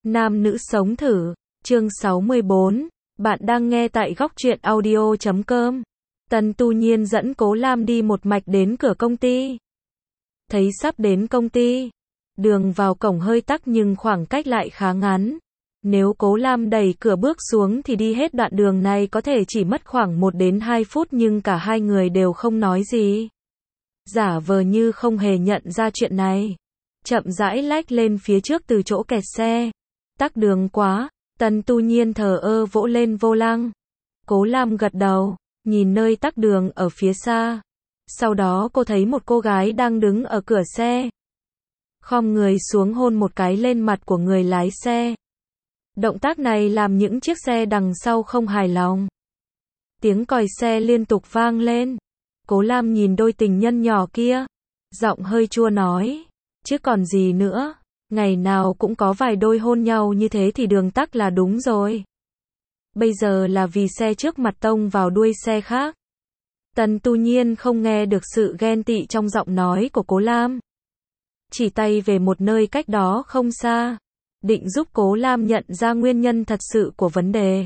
Nam nữ sống thử, chương 64, bạn đang nghe tại góc truyện audio.com. Tần Tu Nhiên dẫn Cố Lam đi một mạch đến cửa công ty. Thấy sắp đến công ty, đường vào cổng hơi tắc nhưng khoảng cách lại khá ngắn. Nếu Cố Lam đẩy cửa bước xuống thì đi hết đoạn đường này có thể chỉ mất khoảng 1 đến 2 phút, nhưng cả hai người đều không nói gì. Giả vờ như không hề nhận ra chuyện này. Chậm rãi lách lên phía trước từ chỗ kẹt xe. Tắc đường quá, Tần Tu Nhiên thờ ơ vỗ lên vô lăng. Cố Lam gật đầu, nhìn nơi tắc đường ở phía xa. Sau đó cô thấy một cô gái đang đứng ở cửa xe. Khom người xuống hôn một cái lên mặt của người lái xe. Động tác này làm những chiếc xe đằng sau không hài lòng. Tiếng còi xe liên tục vang lên. Cố Lam nhìn đôi tình nhân nhỏ kia, giọng hơi chua nói, chứ còn gì nữa, ngày nào cũng có vài đôi hôn nhau như thế thì đường tắc là đúng rồi. Bây giờ là vì xe trước mặt tông vào đuôi xe khác. Tần Tu Nhiên không nghe được sự ghen tị trong giọng nói của Cố Lam. Chỉ tay về một nơi cách đó không xa, định giúp Cố Lam nhận ra nguyên nhân thật sự của vấn đề.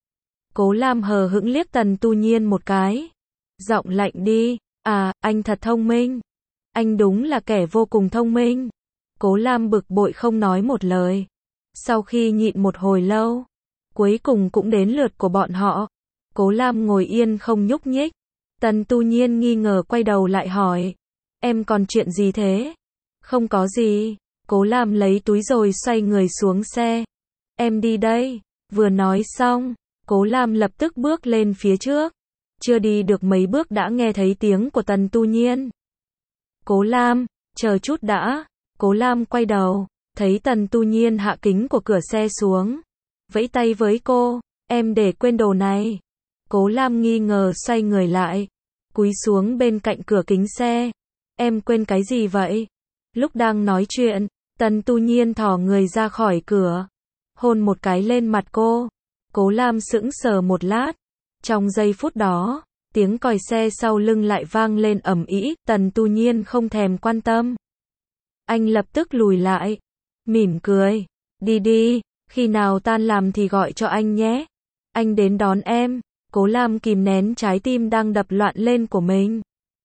Cố Lam hờ hững liếc Tần Tu Nhiên một cái. Giọng lạnh đi, à, anh thật thông minh. Anh đúng là kẻ vô cùng thông minh. Cố Lam bực bội không nói một lời. Sau khi nhịn một hồi lâu, cuối cùng cũng đến lượt của bọn họ. Cố Lam ngồi yên không nhúc nhích. Tần Tu Nhiên nghi ngờ quay đầu lại hỏi, em còn chuyện gì thế? Không có gì. Cố Lam lấy túi rồi xoay người xuống xe. Em đi đây. Vừa nói xong, Cố Lam lập tức bước lên phía trước. Chưa đi được mấy bước đã nghe thấy tiếng của Tần Tu Nhiên. Cố Lam, chờ chút đã. Cố Lam quay đầu, thấy Tần Tu Nhiên hạ kính của cửa xe xuống. Vẫy tay với cô, em để quên đồ này. Cố Lam nghi ngờ xoay người lại, cúi xuống bên cạnh cửa kính xe. Em quên cái gì vậy? Lúc đang nói chuyện, Tần Tu Nhiên thò người ra khỏi cửa, hôn một cái lên mặt cô. Cố Lam sững sờ một lát. Trong giây phút đó, tiếng còi xe sau lưng lại vang lên ầm ĩ. Tần Tu Nhiên không thèm quan tâm. Anh lập tức lùi lại, mỉm cười. Đi đi, khi nào tan làm thì gọi cho anh nhé. Anh đến đón em. Cố Lam kìm nén trái tim đang đập loạn lên của mình.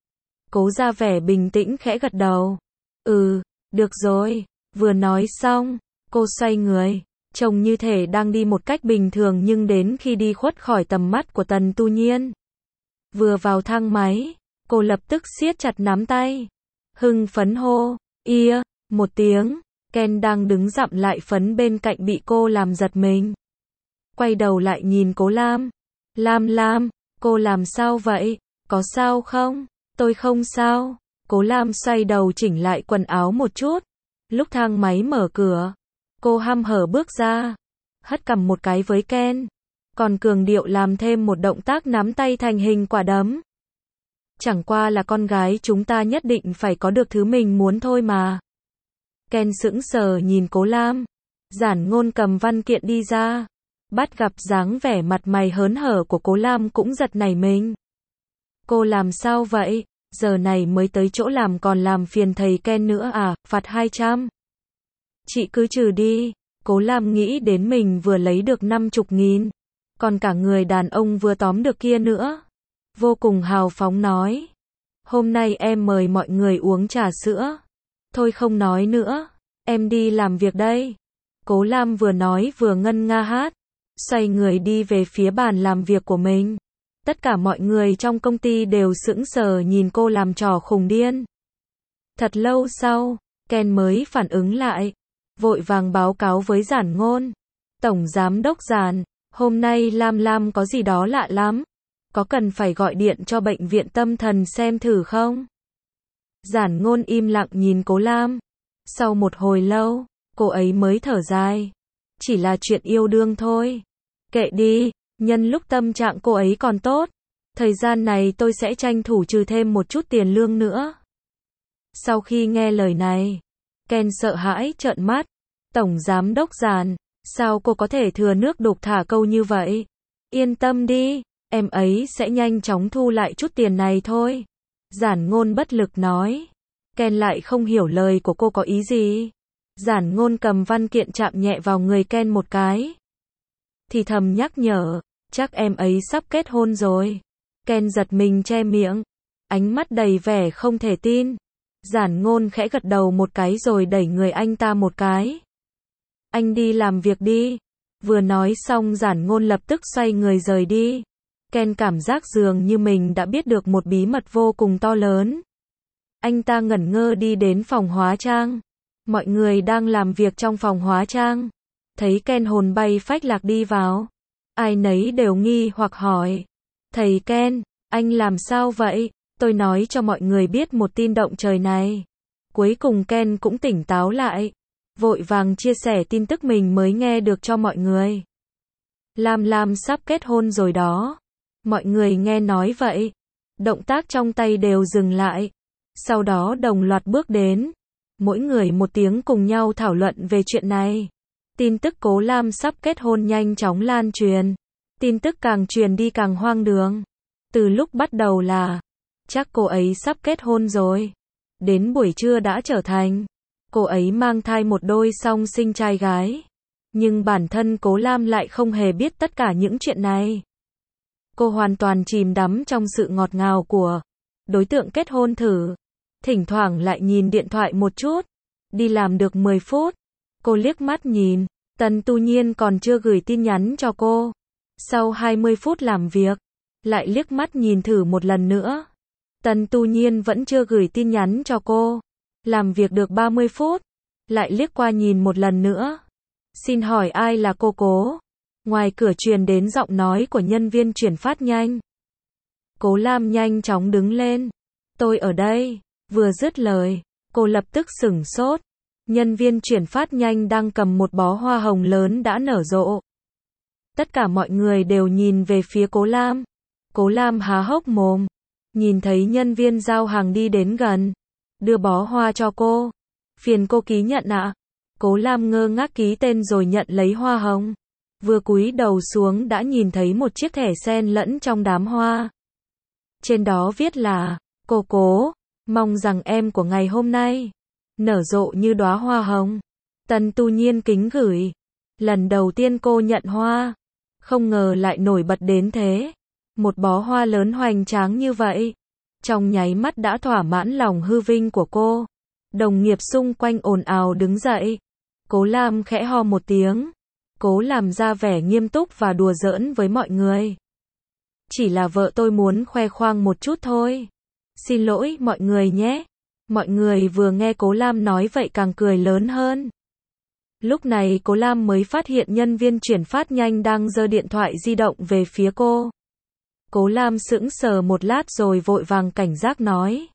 Cố ra vẻ bình tĩnh khẽ gật đầu. Ừ, được rồi. Vừa nói xong, cô xoay người. Trông như thể đang đi một cách bình thường, nhưng đến khi đi khuất khỏi tầm mắt của Tần Tu Nhiên, vừa vào thang máy, cô lập tức siết chặt nắm tay. Hưng phấn hô, ia, một tiếng. Ken đang đứng dặm lại phấn bên cạnh bị cô làm giật mình. Quay đầu lại nhìn Cố Lam. Lam, cô làm sao vậy? Có sao không? Tôi không sao. Cố Lam xoay đầu chỉnh lại quần áo một chút. Lúc thang máy mở cửa, cô hăm hở bước ra, hất cằm một cái với Ken, còn cường điệu làm thêm một động tác nắm tay thành hình quả đấm. Chẳng qua là con gái chúng ta nhất định phải có được thứ mình muốn thôi mà. Ken sững sờ nhìn Cố Lam. Giản Ngôn cầm văn kiện đi ra, bắt gặp dáng vẻ mặt mày hớn hở của Cố Lam cũng giật nảy mình. Cô làm sao vậy? Giờ này mới tới chỗ làm còn làm phiền thầy Ken nữa à? Phạt 200. Chị cứ trừ đi. Cố Lam nghĩ đến mình vừa lấy được 50.000, còn cả người đàn ông vừa tóm được kia nữa. Vô cùng hào phóng nói, hôm nay em mời mọi người uống trà sữa. Thôi không nói nữa, em đi làm việc đây. Cố Lam vừa nói vừa ngân nga hát, xoay người đi về phía bàn làm việc của mình. Tất cả mọi người trong công ty đều sững sờ nhìn cô làm trò khùng điên. Thật lâu sau, Ken mới phản ứng lại, vội vàng báo cáo với Giản Ngôn. Tổng giám đốc Giản, hôm nay Lam có gì đó lạ lắm. Có cần phải gọi điện cho bệnh viện tâm thần xem thử không? Giản Ngôn im lặng nhìn Cố Lam. Sau một hồi lâu, cô ấy mới thở dài. Chỉ là chuyện yêu đương thôi. Kệ đi, nhân lúc tâm trạng cô ấy còn tốt. Thời gian này tôi sẽ tranh thủ trừ thêm một chút tiền lương nữa. Sau khi nghe lời này, Ken sợ hãi trợn mắt. Tổng giám đốc Giản, sao cô có thể thừa nước đục thả câu như vậy? Yên tâm đi, em ấy sẽ nhanh chóng thu lại chút tiền này thôi. Giản Ngôn bất lực nói. Ken lại không hiểu lời của cô có ý gì. Giản Ngôn cầm văn kiện chạm nhẹ vào người Ken một cái. Thì thầm nhắc nhở, chắc em ấy sắp kết hôn rồi. Ken giật mình che miệng, ánh mắt đầy vẻ không thể tin. Giản Ngôn khẽ gật đầu một cái rồi đẩy người anh ta một cái. Anh đi làm việc đi. Vừa nói xong Giản Ngôn lập tức xoay người rời đi. Ken cảm giác dường như mình đã biết được một bí mật vô cùng to lớn. Anh ta ngẩn ngơ đi đến phòng hóa trang. Mọi người đang làm việc trong phòng hóa trang. Thấy Ken hồn bay phách lạc đi vào. Ai nấy đều nghi hoặc hỏi. Thầy Ken, anh làm sao vậy? Tôi nói cho mọi người biết một tin động trời này. Cuối cùng Ken cũng tỉnh táo lại. Vội vàng chia sẻ tin tức mình mới nghe được cho mọi người. Lam sắp kết hôn rồi đó. Mọi người nghe nói vậy. Động tác trong tay đều dừng lại. Sau đó đồng loạt bước đến. Mỗi người một tiếng cùng nhau thảo luận về chuyện này. Tin tức Cố Lam sắp kết hôn nhanh chóng lan truyền. Tin tức càng truyền đi càng hoang đường. Từ lúc bắt đầu là chắc cô ấy sắp kết hôn rồi. Đến buổi trưa đã trở thành cô ấy mang thai một đôi song sinh trai gái. Nhưng bản thân Cố Lam lại không hề biết tất cả những chuyện này. Cô hoàn toàn chìm đắm trong sự ngọt ngào của đối tượng kết hôn thử. Thỉnh thoảng lại nhìn điện thoại một chút. Đi làm được 10 phút. Cô liếc mắt nhìn. Tần Tu Nhiên còn chưa gửi tin nhắn cho cô. Sau 20 phút làm việc. Lại liếc mắt nhìn thử một lần nữa. Tần Tu Nhiên vẫn chưa gửi tin nhắn cho cô. Làm việc được 30 phút. Lại liếc qua nhìn một lần nữa. Xin hỏi ai là cô Cố? Ngoài cửa truyền đến giọng nói của nhân viên chuyển phát nhanh. Cố Lam nhanh chóng đứng lên. Tôi ở đây. Vừa dứt lời, cô lập tức sửng sốt. Nhân viên chuyển phát nhanh đang cầm một bó hoa hồng lớn đã nở rộ. Tất cả mọi người đều nhìn về phía Cố Lam. Cố Lam há hốc mồm. Nhìn thấy nhân viên giao hàng đi đến gần. Đưa bó hoa cho cô. Phiền cô ký nhận ạ. Cố Lam ngơ ngác ký tên rồi nhận lấy hoa hồng. Vừa cúi đầu xuống đã nhìn thấy một chiếc thẻ sen lẫn trong đám hoa. Trên đó viết là, cô Cố, mong rằng em của ngày hôm nay nở rộ như đóa hoa hồng. Tần Tu Nhiên kính gửi. Lần đầu tiên cô nhận hoa. Không ngờ lại nổi bật đến thế. Một bó hoa lớn hoành tráng như vậy. Trong nháy mắt đã thỏa mãn lòng hư vinh của cô. Đồng nghiệp xung quanh ồn ào đứng dậy. Cố Lam khẽ ho một tiếng. Cố làm ra vẻ nghiêm túc và đùa giỡn với mọi người. Chỉ là vợ tôi muốn khoe khoang một chút thôi. Xin lỗi mọi người nhé. Mọi người vừa nghe Cố Lam nói vậy càng cười lớn hơn. Lúc này Cố Lam mới phát hiện nhân viên chuyển phát nhanh đang giơ điện thoại di động về phía cô. Cố Lam sững sờ một lát rồi vội vàng cảnh giác nói.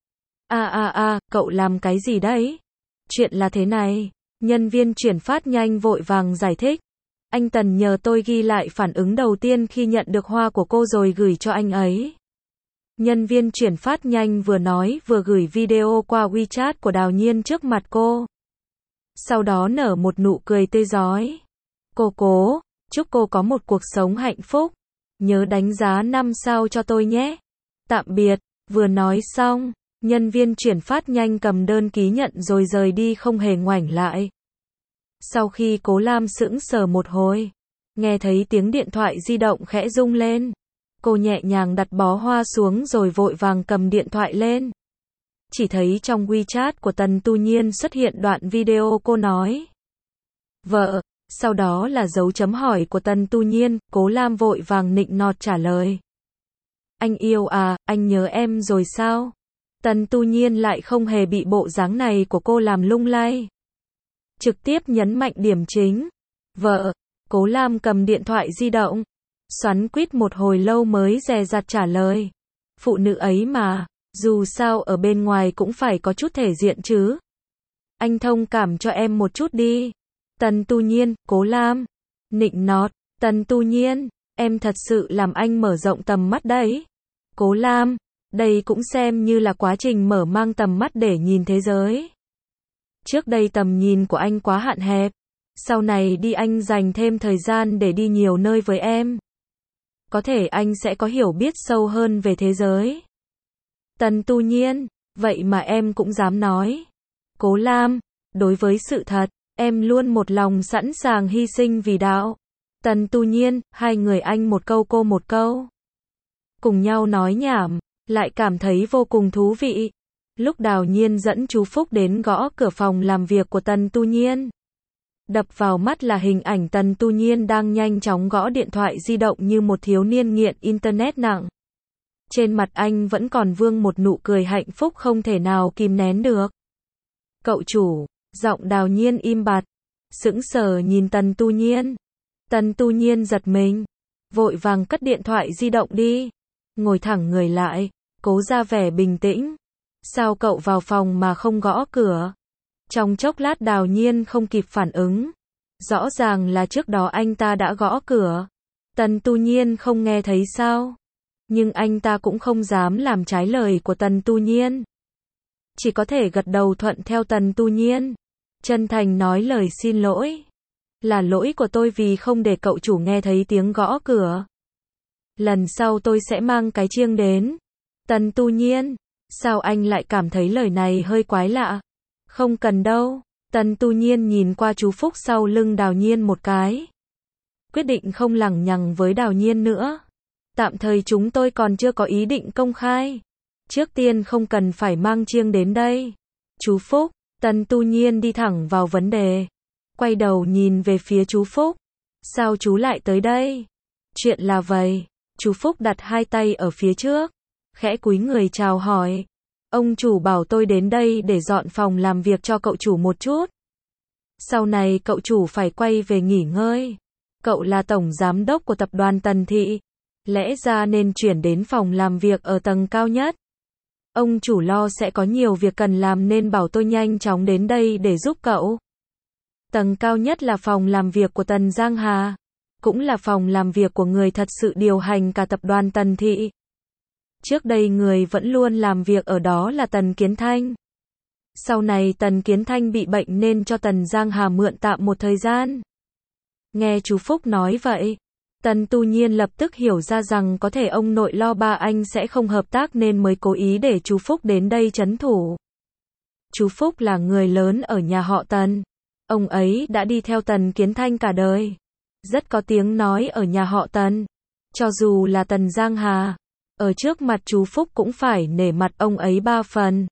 Cậu làm cái gì đấy? Chuyện là thế này. Nhân viên chuyển phát nhanh vội vàng giải thích. Anh Tần nhờ tôi ghi lại phản ứng đầu tiên khi nhận được hoa của cô rồi gửi cho anh ấy. Nhân viên chuyển phát nhanh vừa nói vừa gửi video qua WeChat của Đào Nhiên trước mặt cô. Sau đó nở một nụ cười tươi rói. Cô Cố, chúc cô có một cuộc sống hạnh phúc. Nhớ đánh giá 5 sao cho tôi nhé. Tạm biệt. Vừa nói xong, nhân viên chuyển phát nhanh cầm đơn ký nhận rồi rời đi không hề ngoảnh lại. Sau khi Cố Lam sững sờ một hồi, nghe thấy tiếng điện thoại di động khẽ rung lên. Cô nhẹ nhàng đặt bó hoa xuống rồi vội vàng cầm điện thoại lên. Chỉ thấy trong WeChat của Tần Tu Nhiên xuất hiện đoạn video cô nói. Vợ, sau đó là dấu chấm hỏi của Tần Tu Nhiên, Cố Lam vội vàng nịnh nọt trả lời. Anh yêu à, anh nhớ em rồi sao? Tần Tu Nhiên lại không hề bị bộ dáng này của cô làm lung lay. Trực tiếp nhấn mạnh điểm chính. Vợ, Cố Lam cầm điện thoại di động. Xoắn quýt một hồi lâu mới dè dặt trả lời. Phụ nữ ấy mà, dù sao ở bên ngoài cũng phải có chút thể diện chứ. Anh thông cảm cho em một chút đi. Tần Tu Nhiên, Cố Lam. Nịnh nọt, Tần Tu Nhiên, em thật sự làm anh mở rộng tầm mắt đấy. Cố Lam, đây cũng xem như là quá trình mở mang tầm mắt để nhìn thế giới. Trước đây tầm nhìn của anh quá hạn hẹp. Sau này đi anh dành thêm thời gian để đi nhiều nơi với em. Có thể anh sẽ có hiểu biết sâu hơn về thế giới. Tần Tu Nhiên, vậy mà em cũng dám nói. Cố Lam, Đối với sự thật, em luôn một lòng sẵn sàng hy sinh vì đạo. Tần Tu Nhiên, hai người anh một câu cô một câu. Cùng nhau nói nhảm, lại cảm thấy vô cùng thú vị. Lúc Đào Nhiên dẫn chú Phúc đến gõ cửa phòng làm việc của Tần Tu Nhiên. Đập vào mắt là hình ảnh Tần Tu Nhiên đang nhanh chóng gõ điện thoại di động như một thiếu niên nghiện internet nặng. Trên mặt anh vẫn còn vương một nụ cười hạnh phúc không thể nào kìm nén được. Cậu chủ, giọng Đào Nhiên im bặt, sững sờ nhìn Tần Tu Nhiên. Tần Tu Nhiên giật mình, vội vàng cất điện thoại di động đi, ngồi thẳng người lại, cố ra vẻ bình tĩnh. Sao cậu vào phòng mà không gõ cửa? Trong chốc lát Đào Nhiên không kịp phản ứng. Rõ ràng là trước đó anh ta đã gõ cửa. Tần Tu Nhiên không nghe thấy sao? Nhưng anh ta cũng không dám làm trái lời của Tần Tu Nhiên. Chỉ có thể gật đầu thuận theo Tần Tu Nhiên. Chân thành nói lời xin lỗi. Là lỗi của tôi vì không để cậu chủ nghe thấy tiếng gõ cửa. Lần sau tôi sẽ mang cái chiêng đến. Tần Tu Nhiên, sao anh lại cảm thấy lời này hơi quái lạ? Không cần đâu. Tần Tu Nhiên nhìn qua chú Phúc sau lưng Đào Nhiên một cái. Quyết định không lằng nhằng với Đào Nhiên nữa. Tạm thời chúng tôi còn chưa có ý định công khai. Trước tiên không cần phải mang chiêng đến đây. Chú Phúc, Tần Tu Nhiên đi thẳng vào vấn đề. Quay đầu nhìn về phía chú Phúc. Sao chú lại tới đây? Chuyện là vậy. Chú Phúc đặt hai tay ở phía trước. Khẽ cúi người chào hỏi. Ông chủ bảo tôi đến đây để dọn phòng làm việc cho cậu chủ một chút. Sau này cậu chủ phải quay về nghỉ ngơi. Cậu là tổng giám đốc của tập đoàn Tần Thị. Lẽ ra nên chuyển đến phòng làm việc ở tầng cao nhất. Ông chủ lo sẽ có nhiều việc cần làm nên bảo tôi nhanh chóng đến đây để giúp cậu. Tầng cao nhất là phòng làm việc của Tần Giang Hà. Cũng là phòng làm việc của người thật sự điều hành cả tập đoàn Tần Thị. Trước đây người vẫn luôn làm việc ở đó là Tần Kiến Thanh. Sau này Tần Kiến Thanh bị bệnh nên cho Tần Giang Hà mượn tạm một thời gian. Nghe chú Phúc nói vậy, Tần Tu Nhiên lập tức hiểu ra rằng có thể ông nội lo ba anh sẽ không hợp tác nên mới cố ý để chú Phúc đến đây trấn thủ. Chú Phúc là người lớn ở nhà họ Tần. Ông ấy đã đi theo Tần Kiến Thanh cả đời. Rất có tiếng nói ở nhà họ Tần. Cho dù là Tần Giang Hà, ở trước mặt chú Phúc cũng phải nể mặt ông ấy ba phần.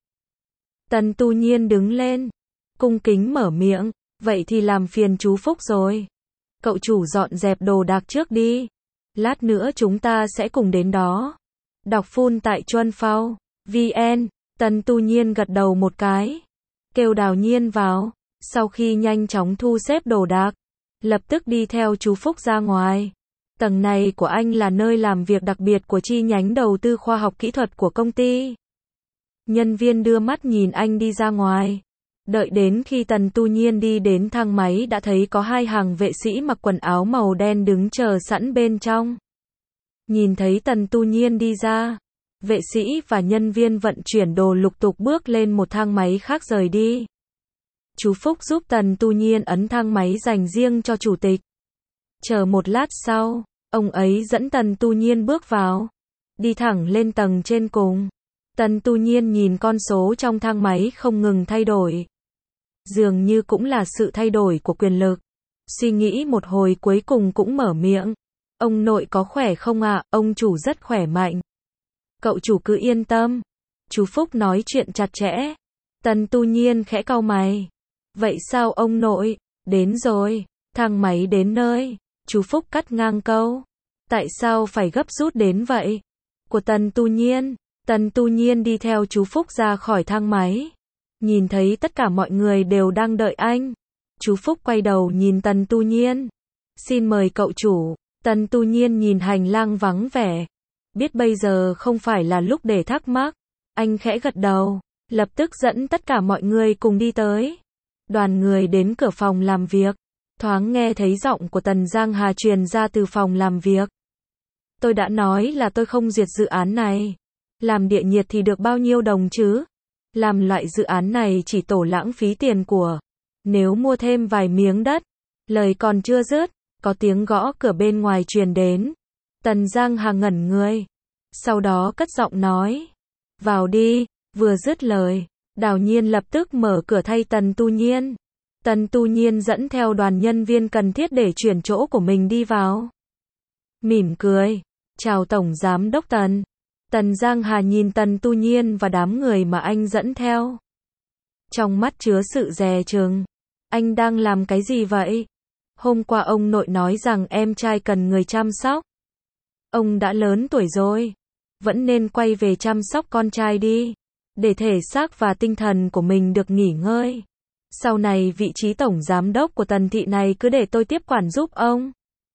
Tần Tu Nhiên đứng lên, cung kính mở miệng, vậy thì làm phiền chú Phúc rồi. Cậu chủ dọn dẹp đồ đạc trước đi. Lát nữa chúng ta sẽ cùng đến đó. Đọc full tại Chuân Phao VN. Tần Tu Nhiên gật đầu một cái. Kêu Đào Nhiên vào. Sau khi nhanh chóng thu xếp đồ đạc, lập tức đi theo chú Phúc ra ngoài. Tầng này của anh là nơi làm việc đặc biệt của chi nhánh đầu tư khoa học kỹ thuật của công ty. Nhân viên đưa mắt nhìn anh đi ra ngoài. Đợi đến khi Tần Tu Nhiên đi đến thang máy đã thấy có hai hàng vệ sĩ mặc quần áo màu đen đứng chờ sẵn bên trong. Nhìn thấy Tần Tu Nhiên đi ra, vệ sĩ và nhân viên vận chuyển đồ lục tục bước lên một thang máy khác rời đi. Chú Phúc giúp Tần Tu Nhiên ấn thang máy dành riêng cho chủ tịch. Chờ một lát sau, ông ấy dẫn Tần Tu Nhiên bước vào, đi thẳng lên tầng trên cùng. Tần Tu Nhiên nhìn con số trong thang máy không ngừng thay đổi. Dường như cũng là sự thay đổi của quyền lực. Suy nghĩ một hồi cuối cùng cũng mở miệng. Ông nội có khỏe không ạ? Ông chủ rất khỏe mạnh. Cậu chủ cứ yên tâm. Chú Phúc nói chuyện chặt chẽ. Tần Tu Nhiên khẽ cau mày. Vậy sao ông nội? Đến rồi. Thang máy đến nơi. Chú Phúc cắt ngang câu. Tại sao phải gấp rút đến vậy? Của Tần Tu Nhiên. Tần Tu Nhiên đi theo chú Phúc ra khỏi thang máy. Nhìn thấy tất cả mọi người đều đang đợi anh. Chú Phúc quay đầu nhìn Tần Tu Nhiên. Xin mời cậu chủ. Tần Tu Nhiên nhìn hành lang vắng vẻ. Biết bây giờ không phải là lúc để thắc mắc. Anh khẽ gật đầu. Lập tức dẫn tất cả mọi người cùng đi tới. Đoàn người đến cửa phòng làm việc. Thoáng nghe thấy giọng của Tần Giang Hà truyền ra từ phòng làm việc. Tôi đã nói là tôi không duyệt dự án này. Làm địa nhiệt thì được bao nhiêu đồng chứ? Làm loại dự án này chỉ tổ lãng phí tiền của. Nếu mua thêm vài miếng đất. Lời còn chưa dứt, có tiếng gõ cửa bên ngoài truyền đến. Tần Giang Hà ngẩn người. Sau đó cất giọng nói. Vào đi, vừa dứt lời. Đào Nhiên lập tức mở cửa thay Tần Tu Nhiên. Tần Tu Nhiên dẫn theo đoàn nhân viên cần thiết để chuyển chỗ của mình đi vào. Mỉm cười. Chào Tổng Giám Đốc Tần. Tần Giang Hà nhìn Tần Tu Nhiên và đám người mà anh dẫn theo. Trong mắt chứa sự dè chừng. Anh đang làm cái gì vậy? Hôm qua ông nội nói rằng em trai cần người chăm sóc. Ông đã lớn tuổi rồi. Vẫn nên quay về chăm sóc con trai đi. Để thể xác và tinh thần của mình được nghỉ ngơi. Sau này vị trí tổng giám đốc của Tần thị này cứ để tôi tiếp quản giúp ông.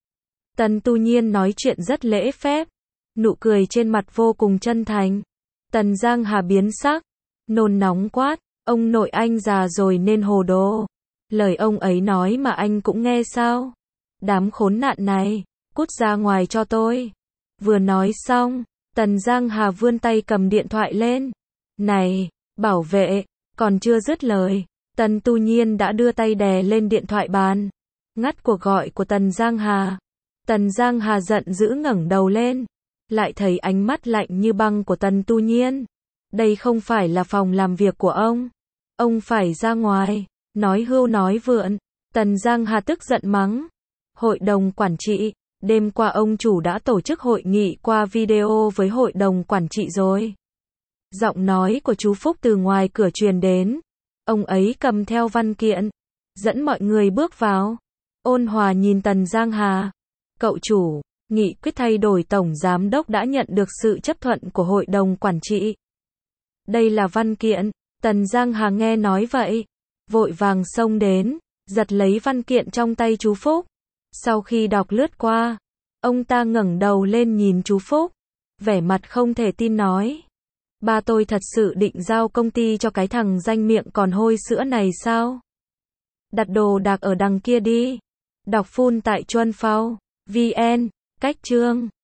Tần Tu Nhiên nói chuyện rất lễ phép. Nụ cười trên mặt vô cùng chân thành. Tần Giang Hà biến sắc. Nôn nóng quát. Ông nội anh già rồi nên hồ đồ. Lời ông ấy nói mà anh cũng nghe sao? Đám khốn nạn này. Cút ra ngoài cho tôi. Vừa nói xong. Tần Giang Hà vươn tay cầm điện thoại lên. Này, bảo vệ. Còn chưa dứt lời. Tần Tu Nhiên đã đưa tay đè lên điện thoại bàn. Ngắt cuộc gọi của Tần Giang Hà. Tần Giang Hà giận dữ ngẩng đầu lên. Lại thấy ánh mắt lạnh như băng của Tần Tu Nhiên. Đây không phải là phòng làm việc của ông. Ông phải ra ngoài. Nói hưu nói vượn. Tần Giang Hà tức giận mắng. Hội đồng quản trị. Đêm qua ông chủ đã tổ chức hội nghị qua video với hội đồng quản trị rồi. Giọng nói của chú Phúc từ ngoài cửa truyền đến. Ông ấy cầm theo văn kiện. Dẫn mọi người bước vào. Ôn hòa nhìn Tần Giang Hà. Cậu chủ, nghị quyết thay đổi tổng giám đốc đã nhận được sự chấp thuận của hội đồng quản trị. Đây là văn kiện. Tần Giang Hà nghe nói vậy. Vội vàng xông đến. Giật lấy văn kiện trong tay chú Phúc. Sau khi đọc lướt qua. Ông ta ngẩng đầu lên nhìn chú Phúc. Vẻ mặt không thể tin nói. Ba tôi thật sự định giao công ty cho cái thằng danh miệng còn hôi sữa này sao? Đặt đồ đạc ở đằng kia đi. Đọc full tại Chuan Phao VN. Cách chương